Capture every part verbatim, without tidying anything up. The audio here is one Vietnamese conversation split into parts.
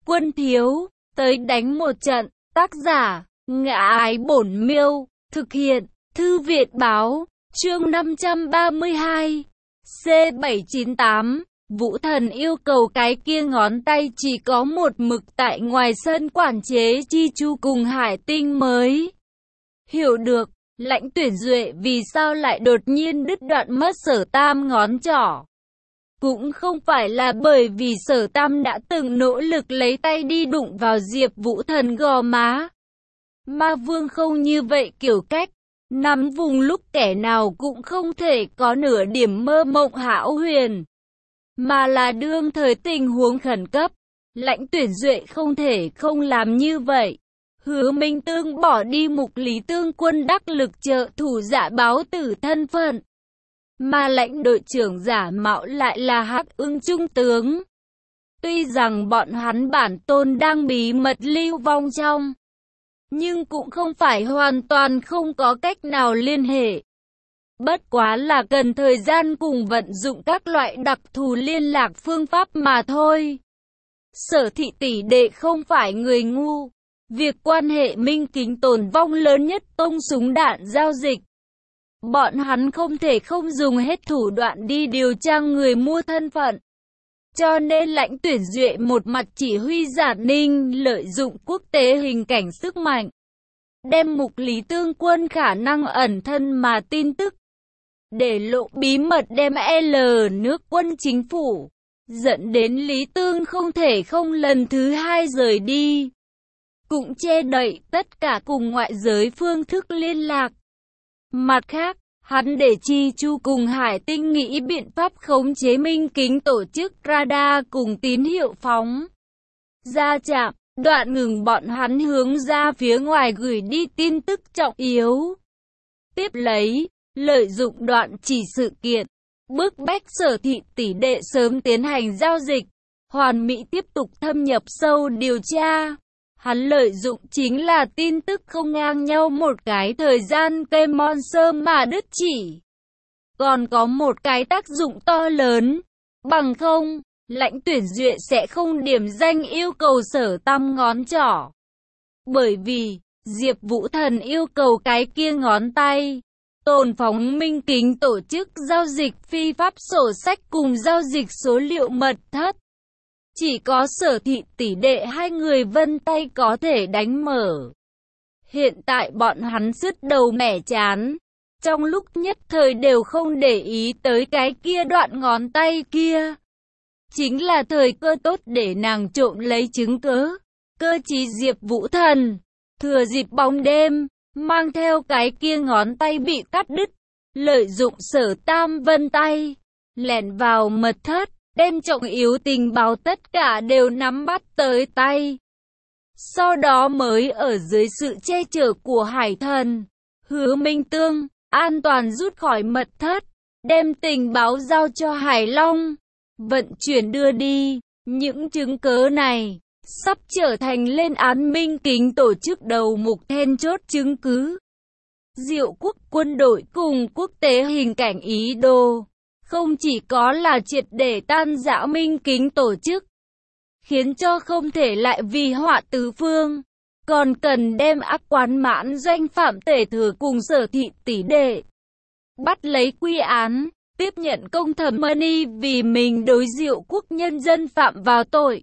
Quân thiếu, tới đánh một trận. Tác giả, Ngã Ái Bổn Miêu. Thực hiện, Thư Việt Báo. Chương năm trăm ba mươi hai. C bảy chín tám. Vũ Thần yêu cầu cái kia ngón tay chỉ có một mực tại ngoài sân quản chế Chi Chu cùng Hải Tinh mới hiểu được, Lãnh Tuyển Duệ vì sao lại đột nhiên đứt đoạn mất Sở Tam ngón trỏ. Cũng không phải là bởi vì Sở Tam đã từng nỗ lực lấy tay đi đụng vào Diệp Vũ Thần gò má. Ma Vương không như vậy kiểu cách, nắm vùng lúc kẻ nào cũng không thể có nửa điểm mơ mộng hão huyền. Mà là đương thời tình huống khẩn cấp, Lãnh Tuyển Duệ không thể không làm như vậy. Hứa Minh Tương bỏ đi Mục Lý Tương Quân đắc lực trợ thủ giả báo tử thân phận. Mà lãnh đội trưởng giả mạo lại là Hắc Ưng trung tướng. Tuy rằng bọn hắn bản tôn đang bí mật lưu vong trong, nhưng cũng không phải hoàn toàn không có cách nào liên hệ. Bất quá là cần thời gian cùng vận dụng các loại đặc thù liên lạc phương pháp mà thôi. Sở Thị tỷ đệ không phải người ngu. Việc quan hệ minh kính tồn vong lớn nhất tông súng đạn giao dịch. Bọn hắn không thể không dùng hết thủ đoạn đi điều tra người mua thân phận. Cho nên Lãnh Tuyển Duệ một mặt chỉ huy Giả Ninh lợi dụng quốc tế hình cảnh sức mạnh, đem Mục Lý Tương Quân khả năng ẩn thân mà tin tức, để lộ bí mật đem L nước quân chính phủ, dẫn đến Lý Tương không thể không lần thứ hai rời đi. Cũng che đậy tất cả cùng ngoại giới phương thức liên lạc. Mặt khác, hắn để Chi Chu cùng Hải Tinh nghĩ biện pháp khống chế minh kính tổ chức radar cùng tín hiệu phóng ra chạm, đoạn ngừng bọn hắn hướng ra phía ngoài gửi đi tin tức trọng yếu. Tiếp lấy, lợi dụng đoạn chỉ sự kiện, bức bách Sở Thị tỷ đệ sớm tiến hành giao dịch, Hoàn Mỹ tiếp tục thâm nhập sâu điều tra. Hắn lợi dụng chính là tin tức không ngang nhau một cái thời gian cây monster mà đứt chỉ. Còn có một cái tác dụng to lớn. Bằng không, Lãnh Tuyển Duệ sẽ không điểm danh yêu cầu Sở Tam ngón trỏ. Bởi vì, Diệp Vũ Thần yêu cầu cái kia ngón tay. Tồn phóng minh kính tổ chức giao dịch phi pháp sổ sách cùng giao dịch số liệu mật thất. Chỉ có Sở Thị tỷ đệ hai người vân tay có thể đánh mở. Hiện tại bọn hắn sứt đầu mẻ chán. Trong lúc nhất thời đều không để ý tới cái kia đoạn ngón tay kia. Chính là thời cơ tốt để nàng trộm lấy chứng cớ. Cơ chí Diệp Vũ Thần, thừa dịp bóng đêm, mang theo cái kia ngón tay bị cắt đứt. Lợi dụng Sở Tam vân tay, lẻn vào mật thất. Đem trọng yếu tình báo tất cả đều nắm bắt tới tay. Sau đó mới ở dưới sự che chở của Hải Thần, Hứa Minh Tương, an toàn rút khỏi mật thất, đem tình báo giao cho Hải Long, vận chuyển đưa đi. Những chứng cớ này, sắp trở thành lên án minh kính tổ chức đầu mục then chốt chứng cứ. Diệu Quốc quân đội cùng quốc tế hình cảnh ý đồ. Không chỉ có là triệt để tan rã minh kính tổ chức, khiến cho không thể lại vì họa tứ phương, còn cần đem ác quán mãn doanh Phạm Tể Thừa cùng Sở Thị tỷ đệ bắt lấy quy án, tiếp nhận công thẩm money vì mình đối Diệu Quốc nhân dân phạm vào tội,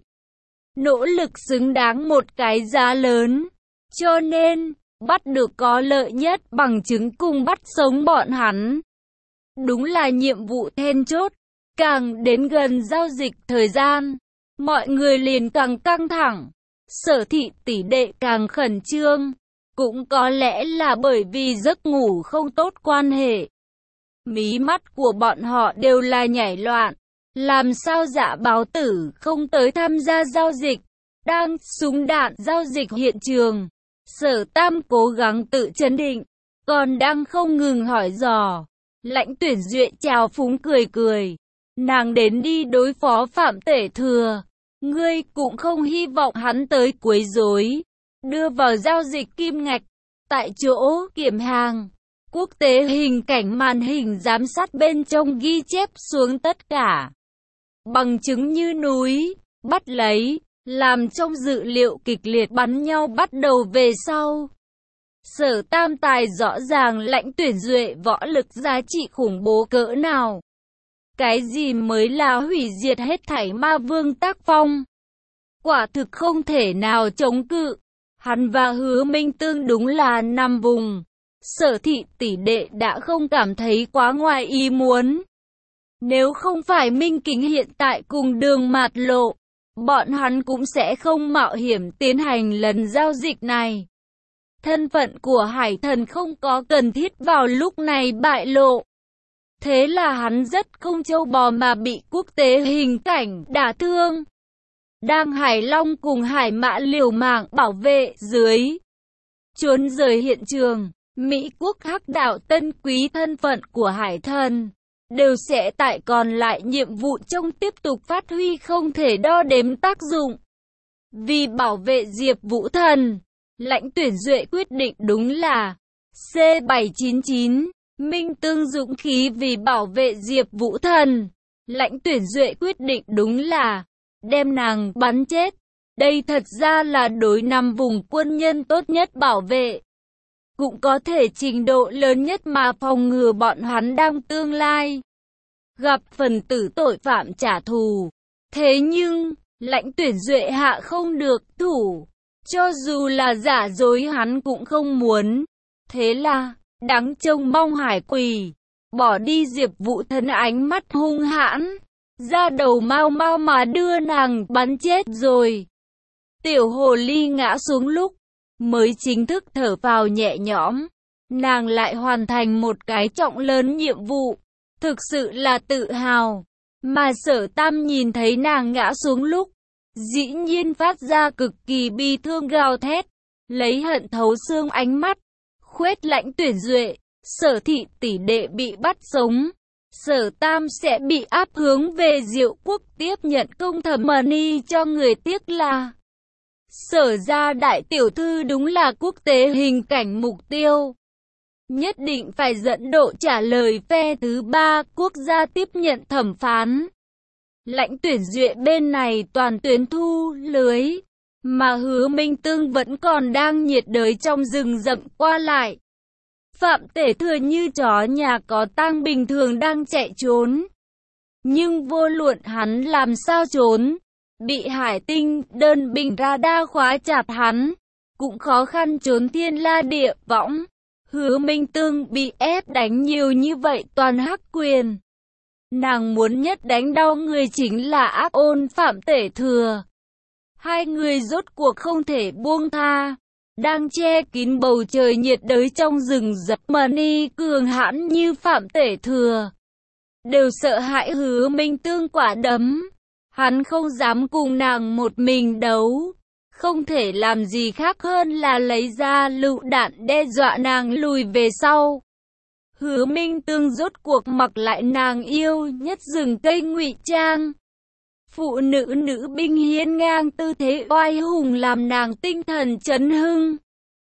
nỗ lực xứng đáng một cái giá lớn. Cho nên, bắt được có lợi nhất bằng chứng cùng bắt sống bọn hắn. Đúng là nhiệm vụ then chốt. Càng đến gần giao dịch thời gian, mọi người liền càng căng thẳng. Sở Thị tỷ đệ càng khẩn trương. Cũng có lẽ là bởi vì giấc ngủ không tốt quan hệ. Mí mắt của bọn họ đều là nhảy loạn. Làm sao Dạ Báo Tử không tới tham gia giao dịch? Đang súng đạn giao dịch hiện trường. Sở Tam cố gắng tự trấn định, còn đang không ngừng hỏi dò. Lãnh Tuyển Duệ chào phúng cười cười. Nàng đến đi đối phó Phạm Tể Thừa. Ngươi cũng không hy vọng hắn tới quấy rối, đưa vào giao dịch kim ngạch. Tại chỗ kiểm hàng, quốc tế hình cảnh màn hình giám sát bên trong ghi chép xuống tất cả. Bằng chứng như núi, bắt lấy, làm trong dự liệu kịch liệt bắn nhau bắt đầu về sau. Sở Tam Tài rõ ràng lãnh tuyển duệ võ lực giá trị khủng bố cỡ nào. Cái gì mới là hủy diệt hết thảy ma vương tác phong. Quả thực không thể nào chống cự. Hắn và Hứa Minh Tương đúng là nằm vùng. Sở Thị tỷ đệ đã không cảm thấy quá ngoài ý muốn. Nếu không phải Minh Kính hiện tại cùng Đường Mạt Lộ, bọn hắn cũng sẽ không mạo hiểm tiến hành lần giao dịch này. Thân phận của Hải Thần không có cần thiết vào lúc này bại lộ. Thế là hắn rất không trâu bò mà bị quốc tế hình cảnh đả thương. Đang Hải Long cùng Hải Mã liều mạng bảo vệ dưới. Trốn rời hiện trường, Mỹ quốc hắc đạo tân quý thân phận của Hải Thần đều sẽ tại còn lại nhiệm vụ trong tiếp tục phát huy không thể đo đếm tác dụng. Vì bảo vệ Diệp Vũ Thần, lãnh tuyển duệ quyết định đúng là C bảy chín chín. Minh Tương dũng khí vì bảo vệ Diệp Vũ Thần, lãnh tuyển duệ quyết định đúng là đem nàng bắn chết. Đây thật ra là đối năm vùng quân nhân tốt nhất bảo vệ, cũng có thể trình độ lớn nhất mà phòng ngừa bọn hắn đang tương lai gặp phần tử tội phạm trả thù. Thế nhưng, lãnh tuyển duệ hạ không được thủ, cho dù là giả dối hắn cũng không muốn. Thế là, đáng trông mong Hải Quỳ, bỏ đi Diệp Vũ Thần ánh mắt hung hãn, ra đầu mau mau mà đưa nàng bắn chết rồi. Tiểu hồ ly ngã xuống lúc, mới chính thức thở phào nhẹ nhõm, nàng lại hoàn thành một cái trọng lớn nhiệm vụ, thực sự là tự hào. Mà Sở Tam nhìn thấy nàng ngã xuống lúc, dĩ nhiên phát ra cực kỳ bi thương gào thét, lấy hận thấu xương ánh mắt, khuét lãnh tuyển duệ. Sở Thị tỷ đệ bị bắt sống, Sở Tam sẽ bị áp hướng về Diệu Quốc tiếp nhận công thẩm money cho người, tiếc là Sở gia đại tiểu thư đúng là quốc tế hình cảnh mục tiêu. Nhất định phải dẫn độ trả lời phe thứ ba quốc gia tiếp nhận thẩm phán. Lãnh tuyển duệ bên này toàn tuyến thu lưới, mà Hứa Minh Tương vẫn còn đang nhiệt đới trong rừng rậm qua lại. Phạm Tể Thừa như chó nhà có tang bình thường đang chạy trốn. Nhưng vô luận hắn làm sao trốn, bị Hải Tinh đơn bình radar khóa chặt hắn, cũng khó khăn trốn thiên la địa võng. Hứa Minh Tương bị ép đánh nhiều như vậy toàn hắc quyền. Nàng muốn nhất đánh đau người chính là Ác Ôn Phạm Tể Thừa. Hai người rốt cuộc không thể buông tha. Đang che kín bầu trời nhiệt đới trong rừng rậm money cường hãn như Phạm Tể Thừa, đều sợ hãi Hứa Minh Tương quả đấm. Hắn không dám cùng nàng một mình đấu, không thể làm gì khác hơn là lấy ra lựu đạn đe dọa nàng lùi về sau. Hứa Minh Tương rốt cuộc mặc lại nàng yêu nhất rừng cây ngụy trang. Phụ nữ nữ binh hiên ngang tư thế oai hùng làm nàng tinh thần chấn hưng.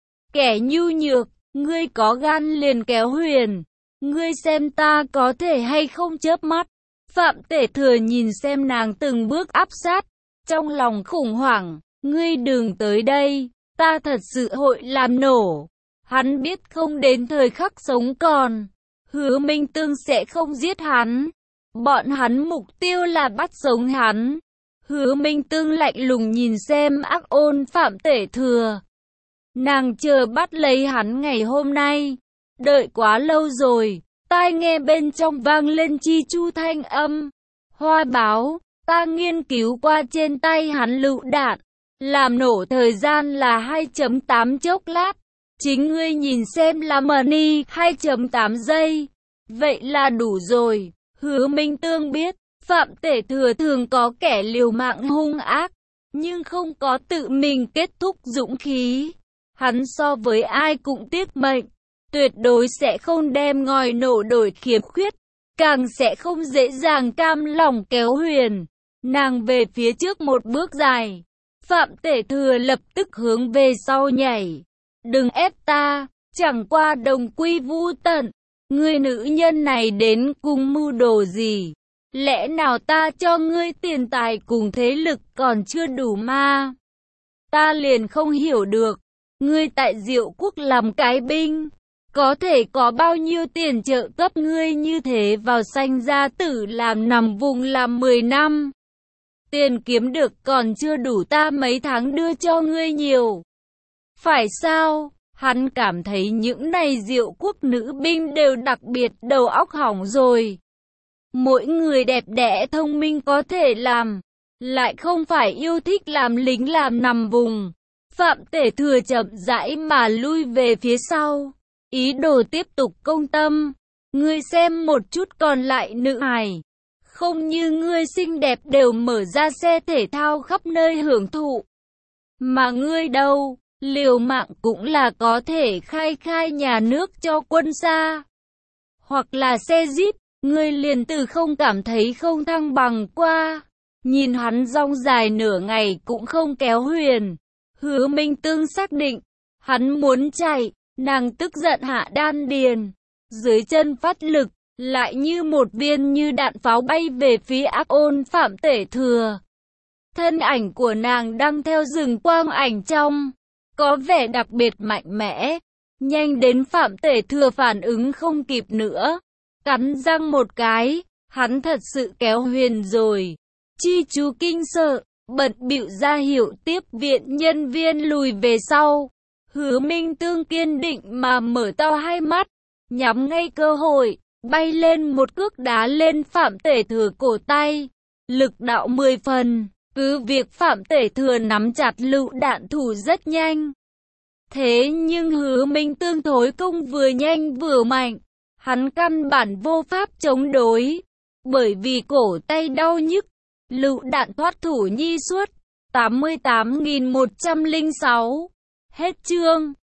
Kẻ nhu nhược, ngươi có gan liền kéo huyền, ngươi xem ta có thể hay không chớp mắt. Phạm Tể Thừa nhìn xem nàng từng bước áp sát, trong lòng khủng hoảng, ngươi đừng tới đây, ta thật sự hội làm nổ. Hắn biết không đến thời khắc sống còn, Hứa Minh Tương sẽ không giết hắn. Bọn hắn mục tiêu là bắt sống hắn. Hứa Minh Tương lạnh lùng nhìn xem Ác Ôn Phạm Tể Thừa. Nàng chờ bắt lấy hắn ngày hôm nay, đợi quá lâu rồi. Tai nghe bên trong vang lên chi chu thanh âm. Hoa báo, ta nghiên cứu qua trên tay hắn lựu đạn, làm nổ thời gian là hai phẩy tám chốc lát. Chính ngươi nhìn xem là money hai phẩy tám giây. Vậy là đủ rồi. Hứa Minh Tương biết, Phạm Tể Thừa thường có kẻ liều mạng hung ác, nhưng không có tự mình kết thúc dũng khí. Hắn so với ai cũng tiếc mệnh, tuyệt đối sẽ không đem ngòi nổ đổi khiếm khuyết, càng sẽ không dễ dàng cam lòng kéo huyền nàng về phía trước một bước dài. Phạm Tể Thừa lập tức hướng về sau nhảy. Đừng ép ta, chẳng qua đồng quy vu tận. Người nữ nhân này đến cùng mưu đồ gì? Lẽ nào ta cho ngươi tiền tài cùng thế lực còn chưa đủ mà? Ta liền không hiểu được, ngươi tại Diệu Quốc làm cái binh, có thể có bao nhiêu tiền trợ cấp ngươi như thế vào Sanh Gia Tử làm nằm vùng làm mười năm. Tiền kiếm được còn chưa đủ ta mấy tháng đưa cho ngươi nhiều. Phải sao? Hắn cảm thấy những này Diệu Quốc nữ binh đều đặc biệt đầu óc hỏng rồi. Mỗi người đẹp đẽ thông minh có thể làm, lại không phải yêu thích làm lính làm nằm vùng. Phạm Tể Thừa chậm rãi mà lui về phía sau, ý đồ tiếp tục công tâm. Ngươi xem một chút còn lại nữ hài, không như ngươi xinh đẹp đều mở ra xe thể thao khắp nơi hưởng thụ. Mà ngươi đâu, liều mạng cũng là có thể khai khai nhà nước cho quân xa. Hoặc là xe jeep, ngươi liền từ không cảm thấy không thăng bằng qua. Nhìn hắn rong dài nửa ngày cũng không kéo huyền. Hứa Minh Tương xác định, hắn muốn chạy, nàng tức giận hạ đan điền. Dưới chân phát lực, lại như một viên như đạn pháo bay về phía Ác Ôn Phạm Tể Thừa. Thân ảnh của nàng đang theo rừng quang ảnh trong, có vẻ đặc biệt mạnh mẽ, nhanh đến Phạm Tể Thừa phản ứng không kịp nữa. Cắn răng một cái, hắn thật sự kéo huyền rồi. Chi chú kinh sợ, bận bịu ra hiệu tiếp viện nhân viên lùi về sau. Hứa Minh Tương kiên định mà mở to hai mắt, nhắm ngay cơ hội, bay lên một cước đá lên Phạm Tể Thừa cổ tay. Lực đạo mười phần, cứ việc Phạm Tể Thừa nắm chặt lựu đạn thủ rất nhanh. Thế nhưng Hứa Minh Tương thối công vừa nhanh vừa mạnh, hắn căn bản vô pháp chống đối, bởi vì cổ tay đau nhức. Lựu đạn thoát thủ nhi suốt tám mươi tám nghìn một trăm lẻ sáu. Hết chương.